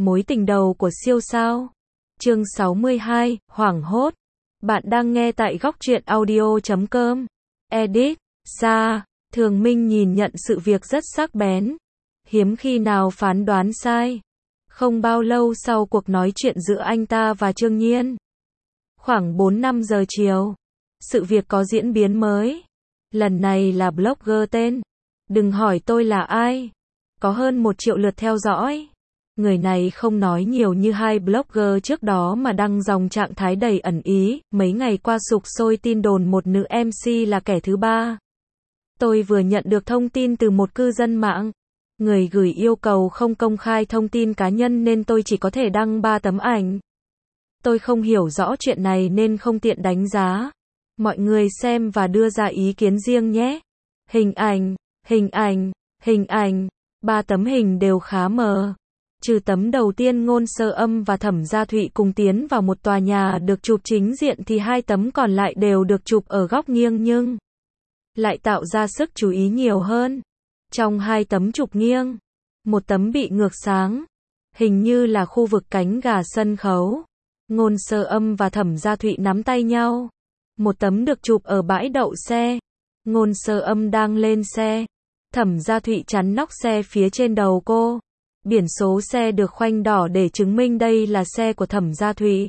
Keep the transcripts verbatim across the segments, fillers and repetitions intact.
Mối tình đầu của siêu sao. Chương sáu mươi hai, hoảng hốt. Bạn đang nghe tại góc truyện audio chấm com. Edit, Sa, Thường Minh nhìn nhận sự việc rất sắc bén. Hiếm khi nào phán đoán sai. Không bao lâu sau cuộc nói chuyện giữa anh ta và Trương Nhiên. Khoảng bốn năm giờ chiều. Sự việc có diễn biến mới. Lần này là blogger tên. Đừng hỏi tôi là ai. Có hơn một triệu lượt theo dõi. Người này không nói nhiều như hai blogger trước đó mà đăng dòng trạng thái đầy ẩn ý, mấy ngày qua sục sôi tin đồn một nữ em xê là kẻ thứ ba. Tôi vừa nhận được thông tin từ một cư dân mạng. Người gửi yêu cầu không công khai thông tin cá nhân nên tôi chỉ có thể đăng ba tấm ảnh. Tôi không hiểu rõ chuyện này nên không tiện đánh giá. Mọi người xem và đưa ra ý kiến riêng nhé. Hình ảnh, hình ảnh, hình ảnh, ba tấm hình đều khá mờ. Trừ tấm đầu tiên Ngôn Sơ Âm và Thẩm Gia Thụy cùng tiến vào một tòa nhà được chụp chính diện thì hai tấm còn lại đều được chụp ở góc nghiêng nhưng lại tạo ra sức chú ý nhiều hơn. Trong hai tấm chụp nghiêng, một tấm bị ngược sáng, hình như là khu vực cánh gà sân khấu. Ngôn Sơ Âm và Thẩm Gia Thụy nắm tay nhau. Một tấm được chụp ở bãi đậu xe. Ngôn Sơ Âm đang lên xe. Thẩm Gia Thụy chắn nóc xe phía trên đầu cô. Biển số xe được khoanh đỏ để chứng minh đây là xe của Thẩm Gia Thụy.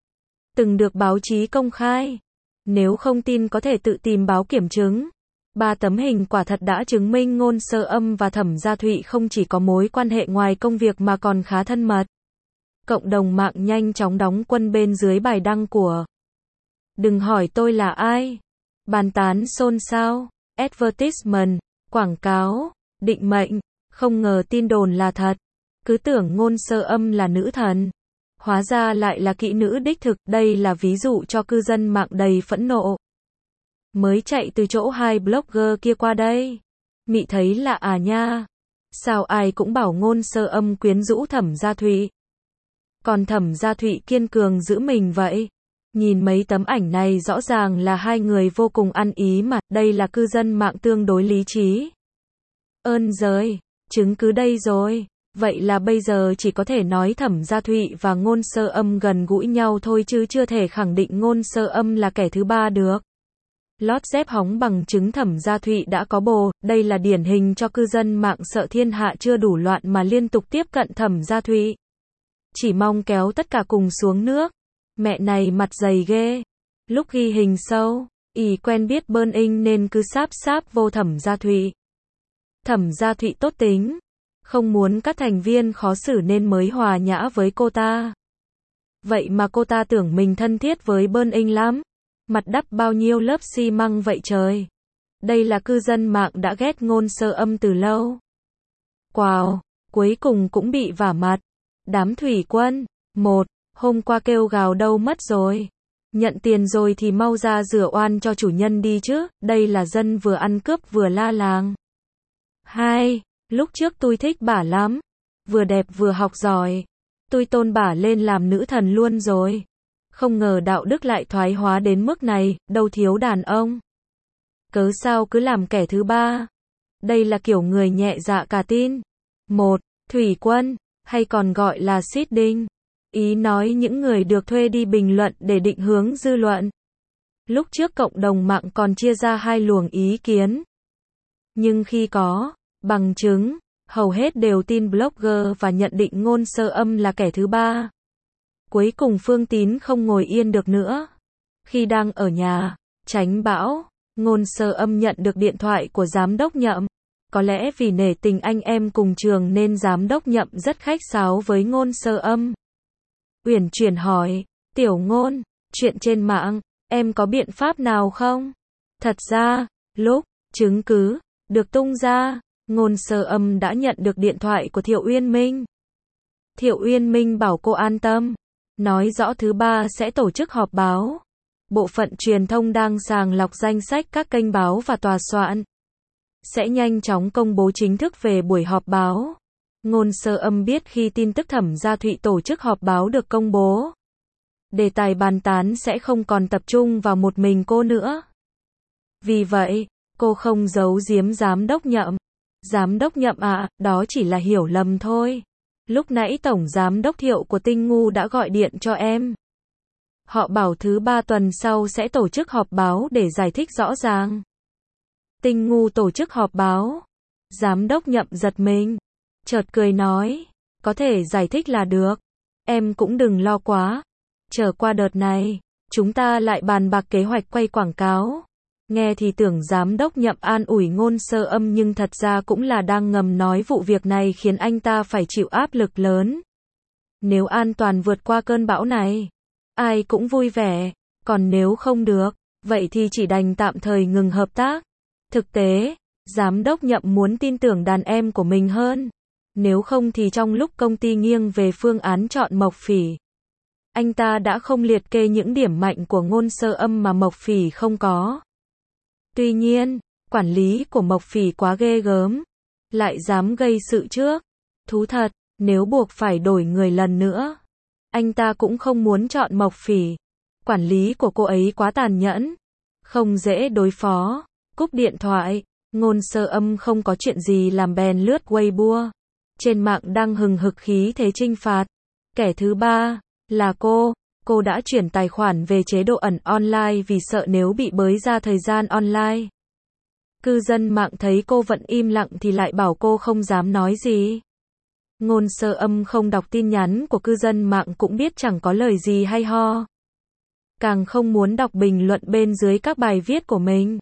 Từng được báo chí công khai. Nếu không tin có thể tự tìm báo kiểm chứng. Ba tấm hình quả thật đã chứng minh Ngôn Sơ Âm và Thẩm Gia Thụy không chỉ có mối quan hệ ngoài công việc mà còn khá thân mật. Cộng đồng mạng nhanh chóng đóng quân bên dưới bài đăng của Đừng hỏi tôi là ai. Bàn tán xôn xao. Advertisement, quảng cáo, định mệnh. Không ngờ tin đồn là thật. Cứ tưởng Ngôn Sơ Âm là nữ thần. Hóa ra lại là kỹ nữ đích thực. Đây là ví dụ cho cư dân mạng đầy phẫn nộ. Mới chạy từ chỗ hai blogger kia qua đây. Mị thấy lạ à nha. Sao ai cũng bảo Ngôn Sơ Âm quyến rũ Thẩm Gia Thụy. Còn Thẩm Gia Thụy kiên cường giữ mình vậy. Nhìn mấy tấm ảnh này rõ ràng là hai người vô cùng ăn ý mà. Đây là cư dân mạng tương đối lý trí. Ơn giời, chứng cứ đây rồi. Vậy là bây giờ chỉ có thể nói Thẩm Gia Thụy và Ngôn Sơ Âm gần gũi nhau thôi chứ chưa thể khẳng định Ngôn Sơ Âm là kẻ thứ ba được. Lót dép hóng bằng chứng Thẩm Gia Thụy đã có bồ, đây là điển hình cho cư dân mạng sợ thiên hạ chưa đủ loạn mà liên tục tiếp cận Thẩm Gia Thụy. Chỉ mong kéo tất cả cùng xuống nước. Mẹ này mặt dày ghê. Lúc ghi hình sâu, ỷ quen biết bơn inh nên cứ sáp sáp vô Thẩm Gia Thụy. Thẩm Gia Thụy tốt tính. Không muốn các thành viên khó xử nên mới hòa nhã với cô ta. Vậy mà cô ta tưởng mình thân thiết với bơn inh lắm. Mặt đắp bao nhiêu lớp xi măng vậy trời. Đây là cư dân mạng đã ghét Ngôn Sơ Âm từ lâu. Wow, cuối cùng cũng bị vả mặt. Đám thủy quân. Một, hôm qua kêu gào đâu mất rồi. Nhận tiền rồi thì mau ra rửa oan cho chủ nhân đi chứ. Đây là dân vừa ăn cướp vừa la làng. Hai, lúc trước tôi thích bả lắm. Vừa đẹp vừa học giỏi. Tôi tôn bả lên làm nữ thần luôn rồi. Không ngờ đạo đức lại thoái hóa đến mức này, đâu thiếu đàn ông. Cớ sao cứ làm kẻ thứ ba. Đây là kiểu người nhẹ dạ cả tin. Một, thủy quân, hay còn gọi là seeding. Ý nói những người được thuê đi bình luận để định hướng dư luận. Lúc trước cộng đồng mạng còn chia ra hai luồng ý kiến. Nhưng khi có bằng chứng, hầu hết đều tin blogger và nhận định Ngôn Sơ Âm là kẻ thứ ba. Cuối cùng Phương Tín không ngồi yên được nữa. Khi đang ở nhà, tránh bão, Ngôn Sơ Âm nhận được điện thoại của giám đốc Nhậm. Có lẽ vì nể tình anh em cùng trường nên giám đốc Nhậm rất khách sáo với Ngôn Sơ Âm. Uyển chuyển hỏi, Tiểu Ngôn, chuyện trên mạng, em có biện pháp nào không? Thật ra, lúc chứng cứ được tung ra, Ngôn Sơ Âm đã nhận được điện thoại của Thiệu Uyên Minh. Thiệu Uyên Minh bảo cô an tâm. Nói rõ thứ ba sẽ tổ chức họp báo. Bộ phận truyền thông đang sàng lọc danh sách các kênh báo và tòa soạn. Sẽ nhanh chóng công bố chính thức về buổi họp báo. Ngôn Sơ Âm biết khi tin tức Thẩm Gia Thụy tổ chức họp báo được công bố. Đề tài bàn tán sẽ không còn tập trung vào một mình cô nữa. Vì vậy, cô không giấu giếm giám đốc Nhậm. Giám đốc Nhậm ạ, à, đó chỉ là hiểu lầm thôi. Lúc nãy Tổng Giám đốc Thiệu của Tinh Ngu đã gọi điện cho em. Họ bảo thứ ba tuần sau sẽ tổ chức họp báo để giải thích rõ ràng. Tinh Ngu tổ chức họp báo. Giám đốc Nhậm giật mình. Chợt cười nói, có thể giải thích là được. Em cũng đừng lo quá. Chờ qua đợt này, chúng ta lại bàn bạc kế hoạch quay quảng cáo. Nghe thì tưởng giám đốc Nhậm an ủi Ngôn Sơ Âm nhưng thật ra cũng là đang ngầm nói vụ việc này khiến anh ta phải chịu áp lực lớn. Nếu an toàn vượt qua cơn bão này, ai cũng vui vẻ, còn nếu không được, vậy thì chỉ đành tạm thời ngừng hợp tác. Thực tế, giám đốc Nhậm muốn tin tưởng đàn em của mình hơn. Nếu không thì trong lúc công ty nghiêng về phương án chọn Mộc Phỉ, anh ta đã không liệt kê những điểm mạnh của Ngôn Sơ Âm mà Mộc Phỉ không có. Tuy nhiên, quản lý của Mộc Phỉ quá ghê gớm, lại dám gây sự trước. Thú thật, nếu buộc phải đổi người lần nữa, anh ta cũng không muốn chọn Mộc Phỉ. Quản lý của cô ấy quá tàn nhẫn, không dễ đối phó. Cúp điện thoại, Ngôn Sơ Âm không có chuyện gì làm bèn lướt Weibo. Trên mạng đang hừng hực khí thế trinh phạt. Kẻ thứ ba là cô. Cô đã chuyển tài khoản về chế độ ẩn online vì sợ nếu bị bới ra thời gian online. Cư dân mạng thấy cô vẫn im lặng thì lại bảo cô không dám nói gì. Ngôn Sơ Âm không đọc tin nhắn của cư dân mạng cũng biết chẳng có lời gì hay ho. Càng không muốn đọc bình luận bên dưới các bài viết của mình.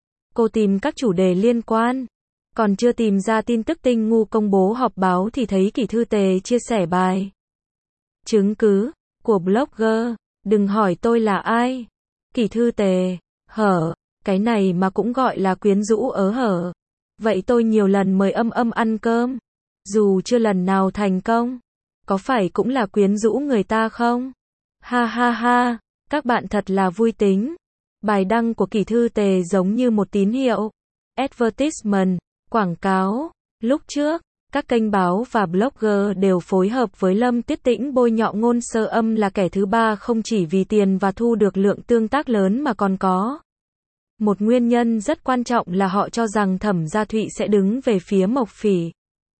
Cô tìm các chủ đề liên quan. Còn chưa tìm ra tin tức Tinh Ngu công bố họp báo thì thấy Kỷ Thư Tề chia sẻ bài chứng cứ của blogger, đừng hỏi tôi là ai. Kỷ Thư Tề, hở, cái này mà cũng gọi là quyến rũ ớ hở. Vậy tôi nhiều lần mời Âm Âm ăn cơm, dù chưa lần nào thành công, có phải cũng là quyến rũ người ta không? Ha ha ha, các bạn thật là vui tính. Bài đăng của Kỷ Thư Tề giống như một tín hiệu. Advertisement, quảng cáo. Lúc trước, các kênh báo và blogger đều phối hợp với Lâm Tuyết Tĩnh bôi nhọ Ngôn Sơ Âm là kẻ thứ ba không chỉ vì tiền và thu được lượng tương tác lớn mà còn có một nguyên nhân rất quan trọng là họ cho rằng Thẩm Gia Thụy sẽ đứng về phía Mộc Phỉ.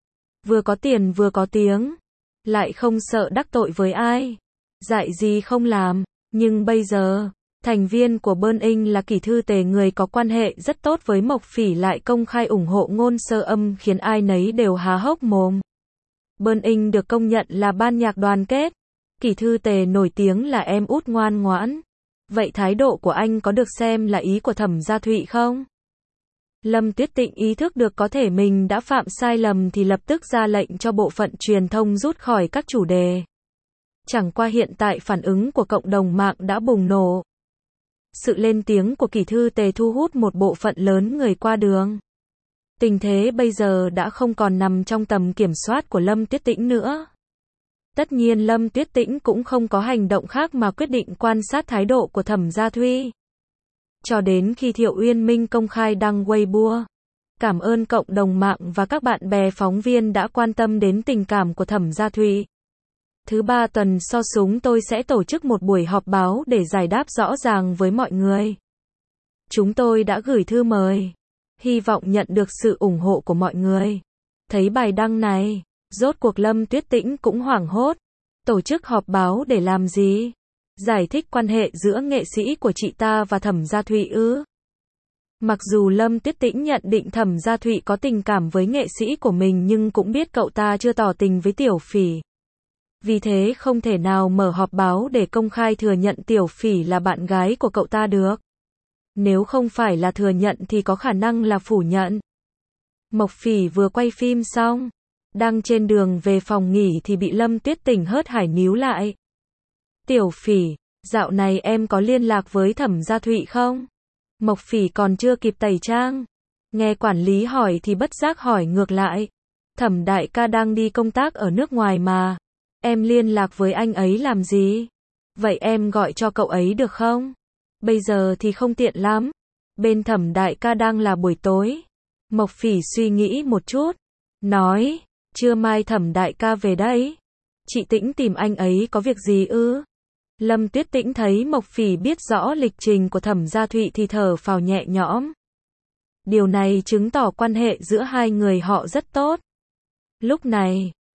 Vừa có tiền vừa có tiếng, lại không sợ đắc tội với ai, dại gì không làm. Nhưng bây giờ, thành viên của Burning là Kỷ Thư Tề, người có quan hệ rất tốt với Mộc Phỉ, lại công khai ủng hộ Ngôn Sơ Âm khiến ai nấy đều há hốc mồm. Burning được công nhận là ban nhạc đoàn kết. Kỷ Thư Tề nổi tiếng là em út ngoan ngoãn. Vậy thái độ của anh có được xem là ý của Thẩm Gia Thụy không? Lâm Tuyết Tĩnh ý thức được có thể mình đã phạm sai lầm thì lập tức ra lệnh cho bộ phận truyền thông rút khỏi các chủ đề. Chẳng qua hiện tại phản ứng của cộng đồng mạng đã bùng nổ. Sự lên tiếng của Kỷ Thư Tề thu hút một bộ phận lớn người qua đường. Tình thế bây giờ đã không còn nằm trong tầm kiểm soát của Lâm Tuyết Tĩnh nữa. Tất nhiên Lâm Tuyết Tĩnh cũng không có hành động khác mà quyết định quan sát thái độ của Thẩm Gia Thụy. Cho đến khi Thiệu Uyên Minh công khai đăng Weibo. Cảm ơn cộng đồng mạng và các bạn bè phóng viên đã quan tâm đến tình cảm của Thẩm Gia Thụy. Thứ ba tuần sau chúng tôi sẽ tổ chức một buổi họp báo để giải đáp rõ ràng với mọi người. Chúng tôi đã gửi thư mời, hy vọng nhận được sự ủng hộ của mọi người. Thấy bài đăng này, rốt cuộc Lâm Tuyết Tĩnh cũng hoảng hốt. Tổ chức họp báo để làm gì? Giải thích quan hệ giữa nghệ sĩ của chị ta và Thẩm Gia Thụy ư? Mặc dù Lâm Tuyết Tĩnh nhận định Thẩm Gia Thụy có tình cảm với nghệ sĩ của mình nhưng cũng biết cậu ta chưa tỏ tình với Tiểu Phỉ. Vì thế không thể nào mở họp báo để công khai thừa nhận Tiểu Phỉ là bạn gái của cậu ta được. Nếu không phải là thừa nhận thì có khả năng là phủ nhận. Mộc Phỉ vừa quay phim xong, đang trên đường về phòng nghỉ thì bị Lâm Tuyết Tĩnh hớt hải níu lại. Tiểu Phỉ, dạo này em có liên lạc với Thẩm Gia Thụy không? Mộc Phỉ còn chưa kịp tẩy trang. Nghe quản lý hỏi thì bất giác hỏi ngược lại. Thẩm đại ca đang đi công tác ở nước ngoài mà. Em liên lạc với anh ấy làm gì? Vậy em gọi cho cậu ấy được không? Bây giờ thì không tiện lắm. Bên Thẩm đại ca đang là buổi tối. Mộc Phỉ suy nghĩ một chút. Nói, trưa mai Thẩm đại ca về đấy. Chị Tĩnh tìm anh ấy có việc gì ư? Lâm Tuyết Tĩnh thấy Mộc Phỉ biết rõ lịch trình của Thẩm Gia Thụy thì thở phào nhẹ nhõm. Điều này chứng tỏ quan hệ giữa hai người họ rất tốt. Lúc này,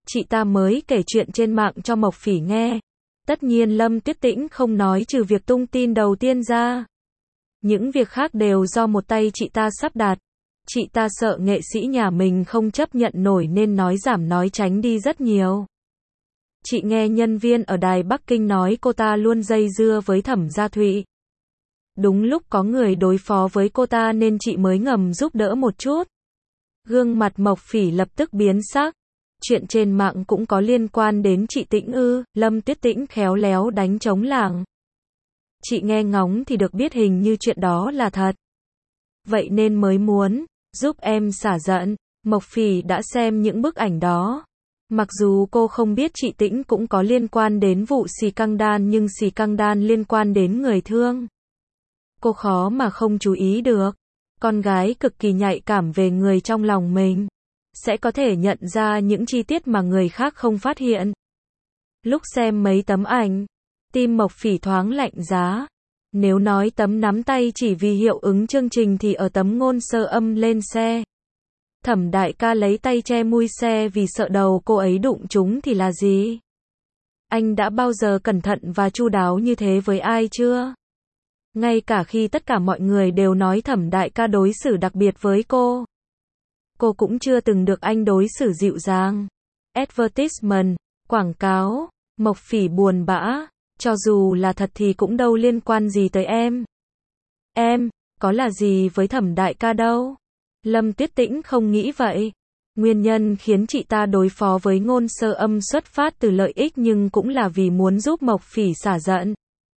chị ta mới kể chuyện trên mạng cho Mộc Phỉ nghe. Tất nhiên Lâm Tuyết Tĩnh không nói trừ việc tung tin đầu tiên ra. Những việc khác đều do một tay chị ta sắp đặt. Chị ta sợ nghệ sĩ nhà mình không chấp nhận nổi nên nói giảm nói tránh đi rất nhiều. Chị nghe nhân viên ở đài Bắc Kinh nói cô ta luôn dây dưa với Thẩm Gia Thụy. Đúng lúc có người đối phó với cô ta nên chị mới ngầm giúp đỡ một chút. Gương mặt Mộc Phỉ lập tức biến sắc. Chuyện trên mạng cũng có liên quan đến chị Tĩnh ư? Lâm Tuyết Tĩnh khéo léo đánh trống lảng. Chị nghe ngóng thì được biết hình như chuyện đó là thật. Vậy nên mới muốn giúp em xả giận. Mộc Phỉ đã xem những bức ảnh đó. Mặc dù cô không biết chị Tĩnh cũng có liên quan đến vụ xì căng đan nhưng xì căng đan liên quan đến người thương. Cô khó mà không chú ý được. Con gái cực kỳ nhạy cảm về người trong lòng mình. Sẽ có thể nhận ra những chi tiết mà người khác không phát hiện. Lúc xem mấy tấm ảnh, tim Mộc Phỉ thoáng lạnh giá. Nếu nói tấm nắm tay chỉ vì hiệu ứng chương trình thì ở tấm ngôn sơ âm lên xe. Thẩm đại ca lấy tay che mui xe vì sợ đầu cô ấy đụng trúng thì là gì? Anh đã bao giờ cẩn thận và chu đáo như thế với ai chưa? Ngay cả khi tất cả mọi người đều nói Thẩm đại ca đối xử đặc biệt với cô. Cô cũng chưa từng được anh đối xử dịu dàng. Advertisement, quảng cáo, Mộc Phỉ buồn bã. Cho dù là thật thì cũng đâu liên quan gì tới em. Em, có là gì với Thẩm đại ca đâu. Lâm Tuyết Tĩnh không nghĩ vậy. Nguyên nhân khiến chị ta đối phó với ngôn sơ âm xuất phát từ lợi ích nhưng cũng là vì muốn giúp Mộc Phỉ xả giận.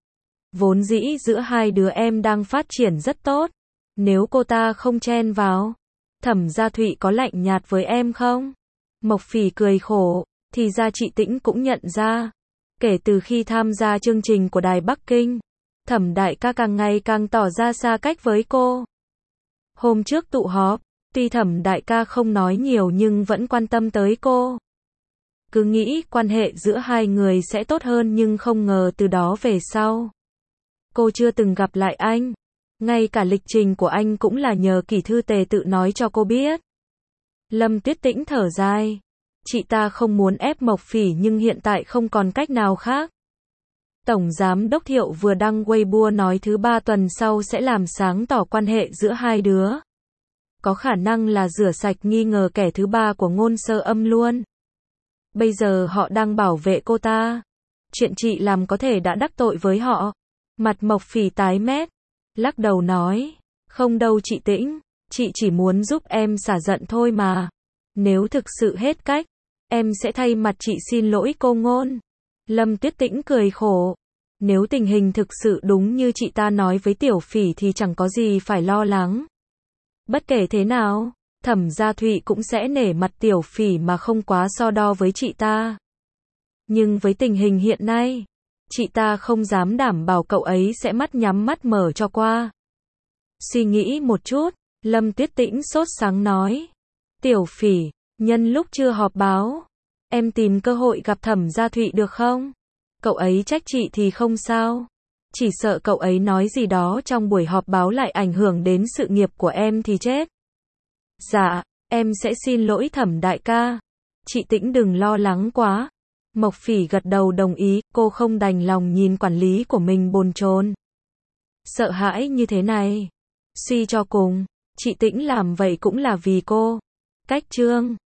Vốn dĩ giữa hai đứa em đang phát triển rất tốt. Nếu cô ta không chen vào, Thẩm Gia Thụy có lạnh nhạt với em không? Mộc Phỉ cười khổ, thì ra chị Tĩnh cũng nhận ra. Kể từ khi tham gia chương trình của đài Bắc Kinh, Thẩm đại ca càng ngày càng tỏ ra xa cách với cô. Hôm trước tụ họp, tuy Thẩm đại ca không nói nhiều nhưng vẫn quan tâm tới cô. Cứ nghĩ quan hệ giữa hai người sẽ tốt hơn nhưng không ngờ từ đó về sau. Cô chưa từng gặp lại anh. Ngay cả lịch trình của anh cũng là nhờ Kỷ Thư Tề tự nói cho cô biết. Lâm Tuyết Tĩnh thở dài. Chị ta không muốn ép Mộc Phỉ nhưng hiện tại không còn cách nào khác. Tổng Giám đốc Thiệu vừa đăng Weibo nói thứ ba tuần sau sẽ làm sáng tỏ quan hệ giữa hai đứa. Có khả năng là rửa sạch nghi ngờ kẻ thứ ba của ngôn sơ âm luôn. Bây giờ họ đang bảo vệ cô ta. Chuyện chị làm có thể đã đắc tội với họ. Mặt Mộc Phỉ tái mét. Lắc đầu nói. Không đâu chị Tĩnh. Chị chỉ muốn giúp em xả giận thôi mà. Nếu thực sự hết cách, em sẽ thay mặt chị xin lỗi cô ngôn. Lâm Tuyết Tĩnh cười khổ. Nếu tình hình thực sự đúng như chị ta nói với Tiểu Phỉ thì chẳng có gì phải lo lắng. Bất kể thế nào, Thẩm Gia Thụy cũng sẽ nể mặt Tiểu Phỉ mà không quá so đo với chị ta. Nhưng với tình hình hiện nay, chị ta không dám đảm bảo cậu ấy sẽ mắt nhắm mắt mở cho qua. Suy nghĩ một chút, Lâm Tuyết Tĩnh sốt sắng nói. Tiểu Phỉ, nhân lúc chưa họp báo, em tìm cơ hội gặp Thẩm Gia Thụy được không? Cậu ấy trách chị thì không sao. Chỉ sợ cậu ấy nói gì đó trong buổi họp báo lại ảnh hưởng đến sự nghiệp của em thì chết. Dạ, em sẽ xin lỗi Thẩm đại ca. Chị Tĩnh đừng lo lắng quá. Mộc Phỉ gật đầu đồng ý, cô không đành lòng nhìn quản lý của mình bồn chồn. Sợ hãi như thế này. Suy cho cùng, chị Tĩnh làm vậy cũng là vì cô. Cách chương